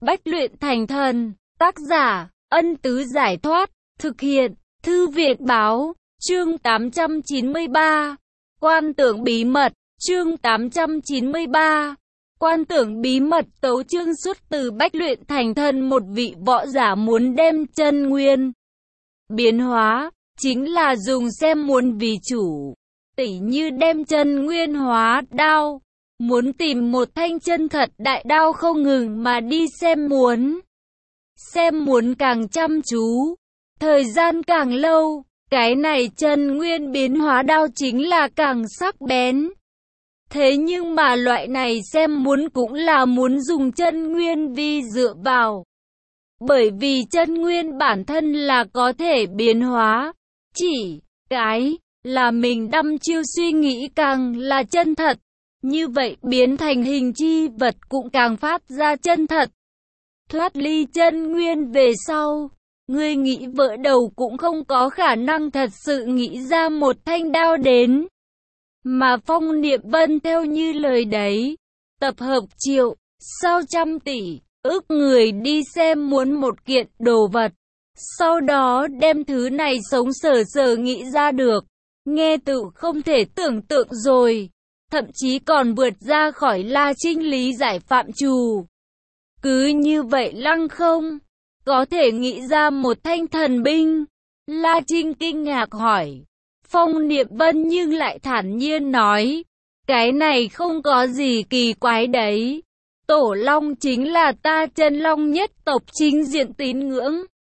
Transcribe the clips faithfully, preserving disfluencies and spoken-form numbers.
Bách luyện thành thần. Tác giả, Ân Tứ Giải Thoát. Thực hiện, Thư Việt Báo. Chương tám trăm chín mươi ba. Quan tưởng bí mật. Chương tám trăm chín mươi ba. Quan tưởng bí mật. Tấu chương xuất từ Bách luyện thành thần. Một vị võ giả muốn đem chân nguyên biến hóa, chính là dùng xem muốn vì chủ. Tỉ như đem chân nguyên hóa đao, muốn tìm một thanh chân thật đại đao không ngừng mà đi xem muốn. Xem muốn càng chăm chú, thời gian càng lâu, cái này chân nguyên biến hóa đao chính là càng sắc bén. Thế nhưng mà loại này xem muốn cũng là muốn dùng chân nguyên vi dựa vào. Bởi vì chân nguyên bản thân là có thể biến hóa, chỉ cái là mình đăm chiêu suy nghĩ càng là chân thật. Như vậy biến thành hình chi vật cũng càng phát ra chân thật. Thoát ly chân nguyên về sau, người nghĩ vỡ đầu cũng không có khả năng thật sự nghĩ ra một thanh đao đến. Mà Phong Niệm Vân theo như lời đấy, tập hợp triệu, sau trăm tỷ, ức người đi xem muốn một kiện đồ vật. Sau đó đem thứ này sống sờ sờ nghĩ ra được. Nghe tự không thể tưởng tượng rồi. Thậm chí còn vượt ra khỏi La Trinh lý giải phạm trù. Cứ như vậy lăng không có thể nghĩ ra một thanh thần binh. La Trinh kinh ngạc hỏi. Phong Niệm Vân nhưng lại thản nhiên nói, cái này không có gì kỳ quái đấy. Tổ Long chính là ta chân Long nhất tộc chính diện tín ngưỡng.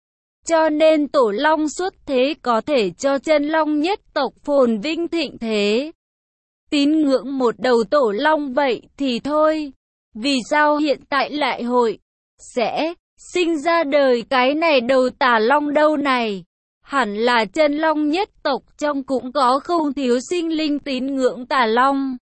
Cho nên Tổ Long xuất thế có thể cho chân Long nhất tộc phồn vinh thịnh thế. Tín ngưỡng một đầu Tổ Long vậy thì thôi. Vì sao hiện tại lại hội sẽ sinh ra đời cái này đầu Tà Long đâu này? Hẳn là chân Long nhất tộc trong cũng có không thiếu sinh linh tín ngưỡng Tà Long.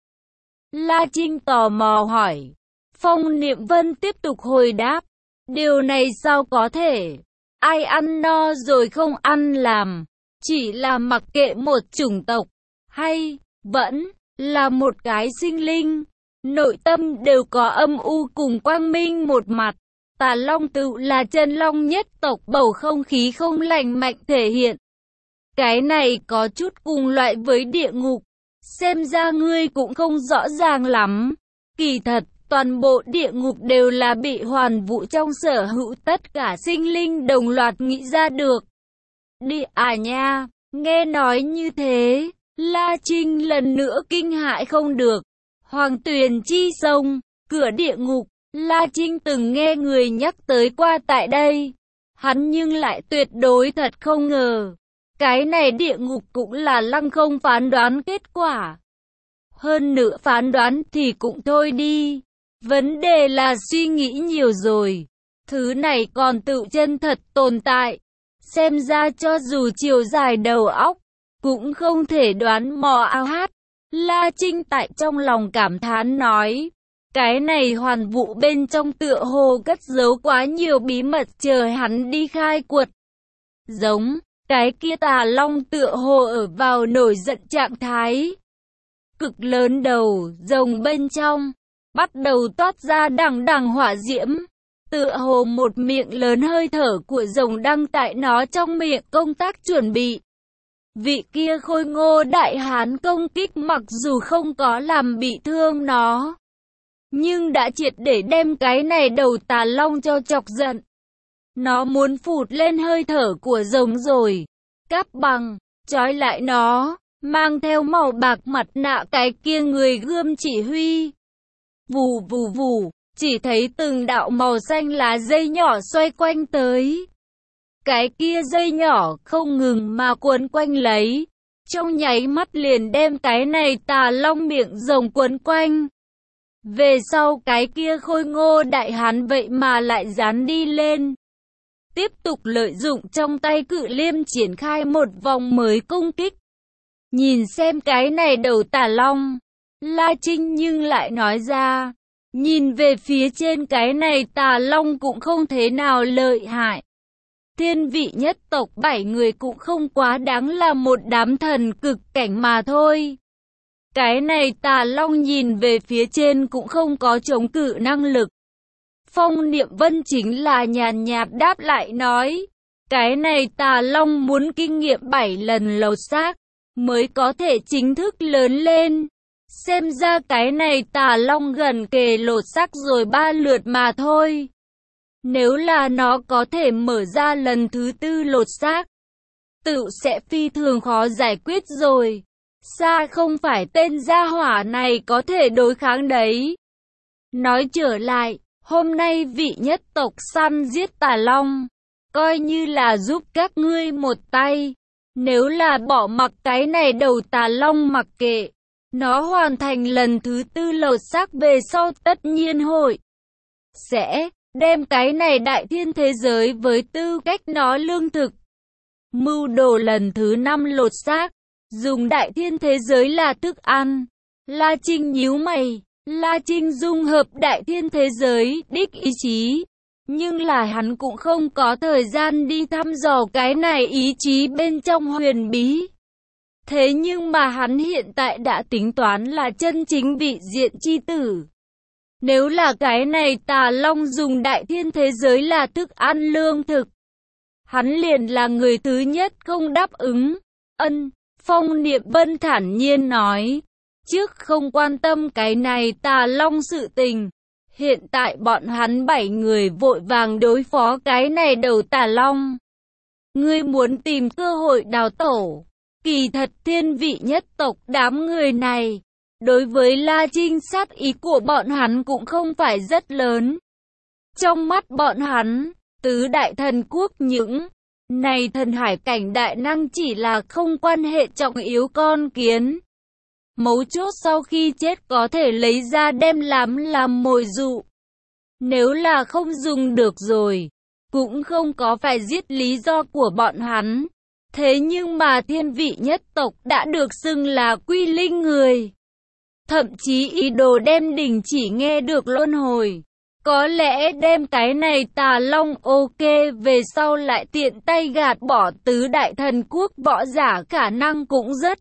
La Trinh tò mò hỏi. Phong Niệm Vân tiếp tục hồi đáp. Điều này sao có thể? Ai ăn no rồi không ăn làm? Chỉ là mặc kệ một chủng tộc, hay vẫn là một cái sinh linh, nội tâm đều có âm u cùng quang minh một mặt. Tà Long tự là chân Long nhất tộc bầu không khí không lành mạnh thể hiện. Cái này có chút cùng loại với địa ngục. Xem ra ngươi cũng không rõ ràng lắm. Kỳ thật, toàn bộ địa ngục đều là bị hoàn vũ trong sở hữu tất cả sinh linh đồng loạt nghĩ ra được. Đi à nha, nghe nói như thế, La Trinh lần nữa kinh hãi không được. Hoàng Tuyền chi sông, cửa địa ngục, La Trinh từng nghe người nhắc tới qua tại đây. Hắn nhưng lại tuyệt đối thật không ngờ. Cái này địa ngục cũng là lăng không phán đoán kết quả. Hơn nữa phán đoán thì cũng thôi đi. Vấn đề là suy nghĩ nhiều rồi. Thứ này còn tự chân thật tồn tại. Xem ra cho dù chiều dài đầu óc, cũng không thể đoán mò ao hát. La Trinh tại trong lòng cảm thán nói. Cái này hoàn vũ bên trong tựa hồ cất giấu quá nhiều bí mật chờ hắn đi khai quật. Giống, cái kia Tà Long tựa hồ ở vào nổi giận trạng thái. Cực lớn đầu, rồng bên trong, bắt đầu toát ra đằng đằng hỏa diễm. Tựa hồ một miệng lớn hơi thở của rồng đang tại nó trong miệng công tác chuẩn bị. Vị kia khôi ngô đại hán công kích mặc dù không có làm bị thương nó, nhưng đã triệt để đem cái này đầu Tà Long cho chọc giận. Nó muốn phụt lên hơi thở của rồng rồi. Cáp bằng, trói lại nó, mang theo màu bạc mặt nạ cái kia người gươm chỉ huy. Vù vù vù, chỉ thấy từng đạo màu xanh lá dây nhỏ xoay quanh tới. Cái kia dây nhỏ không ngừng mà quấn quanh lấy. Trong nháy mắt liền đem cái này Tà Long miệng rồng quấn quanh. Về sau cái kia khôi ngô đại hán vậy mà lại dán đi lên. Tiếp tục lợi dụng trong tay cự liêm triển khai một vòng mới công kích. Nhìn xem cái này đầu Tà Long, La Trinh nhưng lại nói ra. Nhìn về phía trên cái này Tà Long cũng không thế nào lợi hại. Thiên vị nhất tộc bảy người cũng không quá đáng là một đám thần cực cảnh mà thôi. Cái này Tà Long nhìn về phía trên cũng không có chống cự năng lực. Phong Niệm Vân chính là nhàn nhạt đáp lại nói, cái này Tà Long muốn kinh nghiệm bảy lần lột xác, mới có thể chính thức lớn lên. Xem ra cái này Tà Long gần kề lột xác rồi ba lượt mà thôi. Nếu là nó có thể mở ra lần thứ tư lột xác, tự sẽ phi thường khó giải quyết rồi. Xa không phải tên gia hỏa này có thể đối kháng đấy. Nói trở lại, hôm nay vị nhất tộc săn giết Tà Long, coi như là giúp các ngươi một tay. Nếu là bỏ mặc cái này đầu Tà Long mặc kệ, nó hoàn thành lần thứ tư lột xác về sau tất nhiên hội sẽ đem cái này đại thiên thế giới với tư cách nó lương thực. Mưu đồ lần thứ năm lột xác, dùng đại thiên thế giới là thức ăn. La Trinh nhíu mày, La Trinh dung hợp đại thiên thế giới, đích ý chí. Nhưng là hắn cũng không có thời gian đi thăm dò cái này ý chí bên trong huyền bí. Thế nhưng mà hắn hiện tại đã tính toán là chân chính vị diện chi tử. Nếu là cái này Tà Long dùng đại thiên thế giới là thức ăn lương thực, hắn liền là người thứ nhất không đáp ứng. Ân, Phong Niệm Vân thản nhiên nói, trước không quan tâm cái này Tà Long sự tình. Hiện tại bọn hắn bảy người vội vàng đối phó cái này đầu Tà Long. Ngươi muốn tìm cơ hội đào tổ. Kỳ thật thiên vị nhất tộc đám người này, đối với La Trinh sát ý của bọn hắn cũng không phải rất lớn. Trong mắt bọn hắn, tứ đại thần quốc những này thần hải cảnh đại năng chỉ là không quan hệ trọng yếu con kiến. Mấu chốt sau khi chết có thể lấy ra đem làm làm mồi dụ. Nếu là không dùng được rồi, cũng không có phải giết lý do của bọn hắn. Thế nhưng mà thiên vị nhất tộc đã được xưng là quy linh người. Thậm chí ý đồ đem đình chỉ nghe được luân hồi. Có lẽ đem cái này Tà Long ok về sau lại tiện tay gạt bỏ tứ đại thần quốc võ giả khả năng cũng rất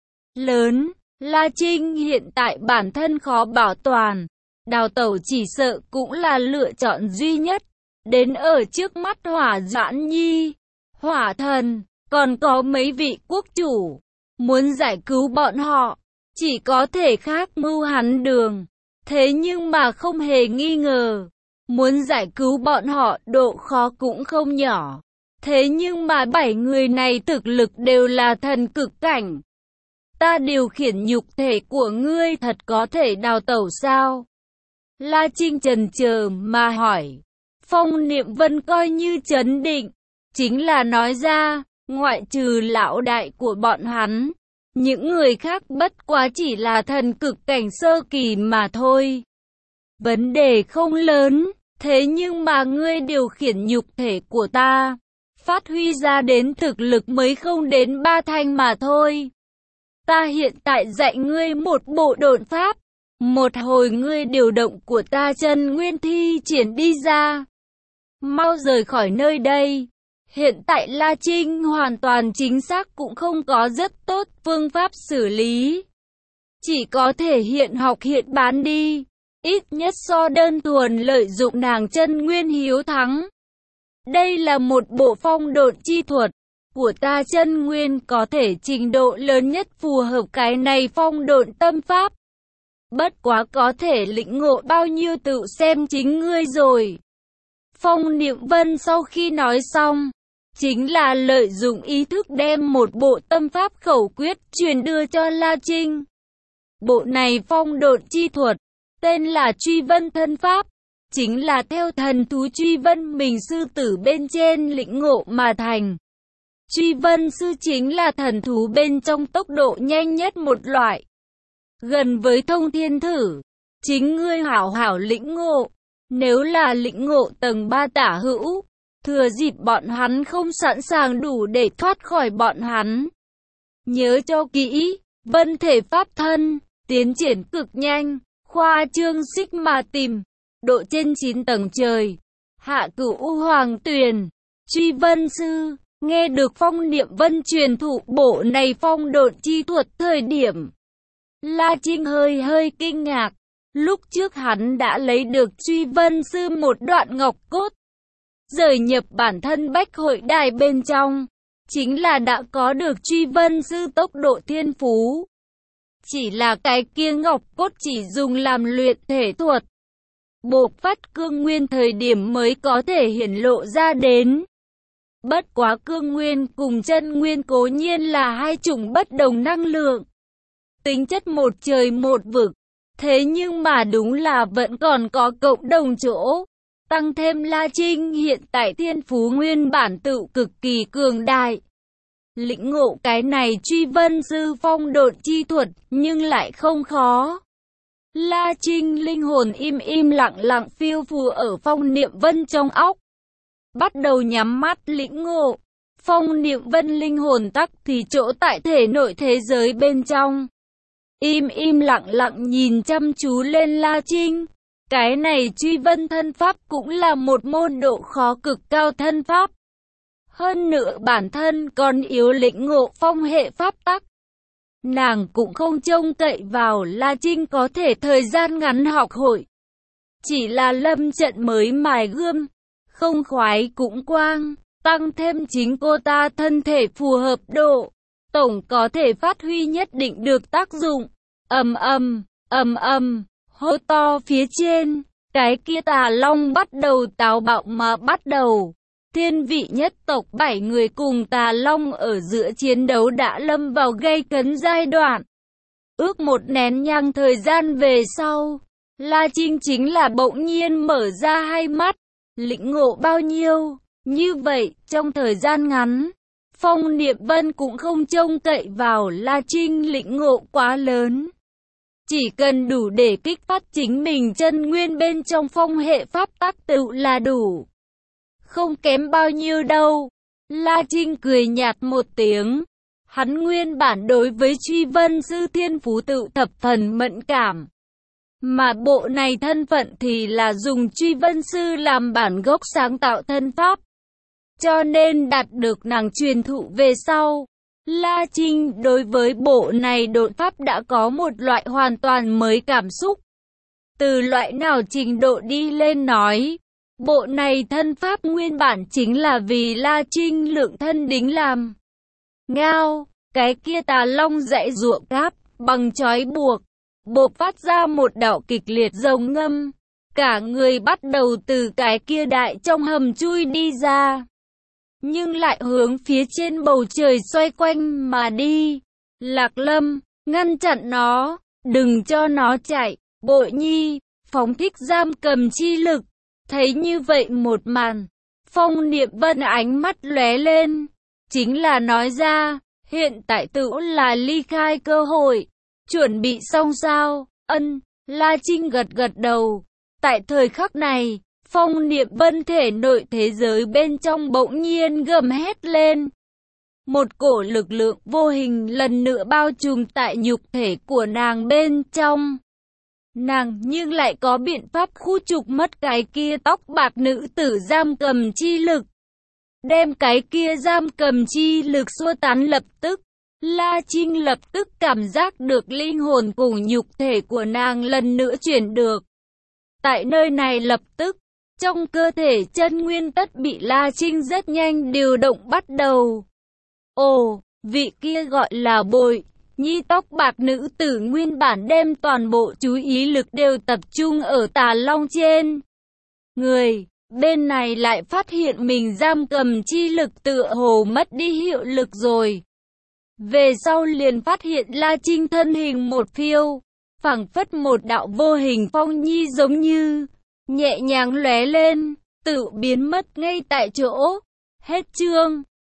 lớn. La Trinh hiện tại bản thân khó bảo toàn. Đào tẩu chỉ sợ cũng là lựa chọn duy nhất. Đến ở trước mắt Hỏa Doãn Nhi, Hỏa Thần, còn có mấy vị quốc chủ. Muốn giải cứu bọn họ, chỉ có thể khác mưu hắn đường. Thế nhưng mà không hề nghi ngờ, muốn giải cứu bọn họ độ khó cũng không nhỏ. Thế nhưng mà bảy người này thực lực đều là thần cực cảnh. Ta điều khiển nhục thể của ngươi thật có thể đào tẩu sao? La Trinh chần chờ mà hỏi. Phong Niệm Vân coi như trấn định, chính là nói ra, ngoại trừ lão đại của bọn hắn, những người khác bất quá chỉ là thần cực cảnh sơ kỳ mà thôi. Vấn đề không lớn, thế nhưng mà ngươi điều khiển nhục thể của ta, phát huy ra đến thực lực mới không đến ba thanh mà thôi. Ta hiện tại dạy ngươi một bộ độn pháp, một hồi ngươi điều động của ta chân nguyên thi triển đi ra. Mau rời khỏi nơi đây. Hiện tại La Trinh hoàn toàn chính xác cũng không có rất tốt phương pháp xử lý. Chỉ có thể hiện học hiện bán đi. Ít nhất so đơn thuần lợi dụng nàng chân nguyên hiếu thắng. Đây là một bộ phong độn chi thuật của ta chân nguyên có thể trình độ lớn nhất phù hợp cái này phong độn tâm pháp. Bất quá có thể lĩnh ngộ bao nhiêu tự xem chính ngươi rồi. Phong Niệm Vân sau khi nói xong, chính là lợi dụng ý thức đem một bộ tâm pháp khẩu quyết truyền đưa cho La Trinh. Bộ này phong độn chi thuật, tên là Truy Vân Thân Pháp, chính là theo thần thú Truy Vân mình sư tử bên trên lĩnh ngộ mà thành. Truy Vân sư chính là thần thú bên trong tốc độ nhanh nhất một loại. Gần với thông thiên thử, chính ngươi hảo hảo lĩnh ngộ. Nếu là lĩnh ngộ tầng ba tả hữu, thừa dịp bọn hắn không sẵn sàng đủ để thoát khỏi bọn hắn. Nhớ cho kỹ, vân thể pháp thân, tiến triển cực nhanh, khoa trương xích mà tìm, độ trên chín tầng trời, hạ cửu u hoàng tuyền, Truy Vân sư, nghe được Phong Niệm Vân truyền thụ bộ này phong độn chi thuật thời điểm. La Trinh hơi hơi kinh ngạc, Lúc trước hắn đã lấy được Truy Vân Sư một đoạn ngọc cốt, rời nhập bản thân Bách Hội Đài bên trong, chính là đã có được Truy Vân Sư tốc độ thiên phú. Chỉ là cái kia ngọc cốt chỉ dùng làm luyện thể thuật, bộc phát cương nguyên thời điểm mới có thể hiển lộ ra đến. Bất quá cương nguyên cùng chân nguyên cố nhiên là hai chủng bất đồng năng lượng, tính chất một trời một vực. Thế nhưng mà đúng là vẫn còn có cộng đồng chỗ. Tăng thêm La Trinh hiện tại thiên phú nguyên bản tự cực kỳ cường đại. Lĩnh ngộ cái này Truy Vân Sư phong độn chi thuật nhưng lại không khó. La Trinh linh hồn im im lặng lặng phiêu phù ở phong niệm vân trong óc. Bắt đầu nhắm mắt lĩnh ngộ. Phong niệm vân linh hồn tắc thì chỗ tại thể nội thế giới bên trong. Im im lặng lặng nhìn chăm chú lên La Trinh. Cái này Truy Vân thân pháp cũng là một môn độ khó cực cao thân pháp. Hơn nữa bản thân còn yếu lĩnh ngộ phong hệ pháp tắc. Nàng cũng không trông cậy vào La Trinh có thể thời gian ngắn học hội. Chỉ là lâm trận mới mài gươm, không khoái cũng quang, tăng thêm chính cô ta thân thể phù hợp độ, tổng có thể phát huy nhất định được tác dụng. Ầm ầm, ầm ầm, hô to phía trên, cái kia Tà Long bắt đầu táo bạo mà bắt đầu. Thiên vị nhất tộc bảy người cùng Tà Long ở giữa chiến đấu đã lâm vào gay cấn giai đoạn. Ước một nén nhang thời gian về sau, La Trinh chính là bỗng nhiên mở ra hai mắt, lĩnh ngộ bao nhiêu. Như vậy, trong thời gian ngắn, Phong Niệm Vân cũng không trông cậy vào La Trinh lĩnh ngộ quá lớn. Chỉ cần đủ để kích phát chính mình chân nguyên bên trong phong hệ pháp tắc tự là đủ. Không kém bao nhiêu đâu. La Trinh cười nhạt một tiếng. Hắn nguyên bản đối với Truy Vân Sư thiên phú tự thập phần mẫn cảm. Mà bộ này thân phận thì là dùng Truy Vân Sư làm bản gốc sáng tạo thân pháp. Cho nên đạt được nàng truyền thụ về sau. La Trinh đối với bộ này độn pháp đã có một loại hoàn toàn mới cảm xúc. Từ loại nào trình độ đi lên nói, bộ này thân pháp nguyên bản chính là vì La Trinh lượng thân đính làm. Ngao, cái kia Tà Long dãy giụa cáp, bằng trói buộc, bộc phát ra một đạo kịch liệt rồng ngâm. Cả người bắt đầu từ cái kia đại trong hầm chui đi ra. Nhưng lại hướng phía trên bầu trời xoay quanh mà đi. Lạc Lâm, ngăn chặn nó, đừng cho nó chạy. Bội Nhi, phóng thích giam cầm chi lực. Thấy như vậy một màn, Phong Niệm Vân ánh mắt lóe lên. Chính là nói ra, hiện tại tự là ly khai cơ hội. Chuẩn bị xong sao? Ân, La Trinh gật gật đầu. Tại thời khắc này, Phong Niệm Vân thể nội thế giới bên trong bỗng nhiên gầm hét lên. Một cổ lực lượng vô hình lần nữa bao trùm tại nhục thể của nàng bên trong. Nàng nhưng lại có biện pháp khu trục mất cái kia tóc bạc nữ tử giam cầm chi lực. Đem cái kia giam cầm chi lực xua tán lập tức. La Trinh lập tức cảm giác được linh hồn cùng nhục thể của nàng lần nữa chuyển được. Tại nơi này lập tức, trong cơ thể chân nguyên tất bị La Trinh rất nhanh điều động bắt đầu. Ồ, vị kia gọi là Bội Nhi tóc bạc nữ tử nguyên bản đem toàn bộ chú ý lực đều tập trung ở Tà Long trên. Người, bên này lại phát hiện mình giam cầm chi lực tựa hồ mất đi hiệu lực rồi. Về sau liền phát hiện La Trinh thân hình một phiêu, phảng phất một đạo vô hình phong nhi giống như, nhẹ nhàng lóe lên, tự biến mất ngay tại chỗ. Hết chương.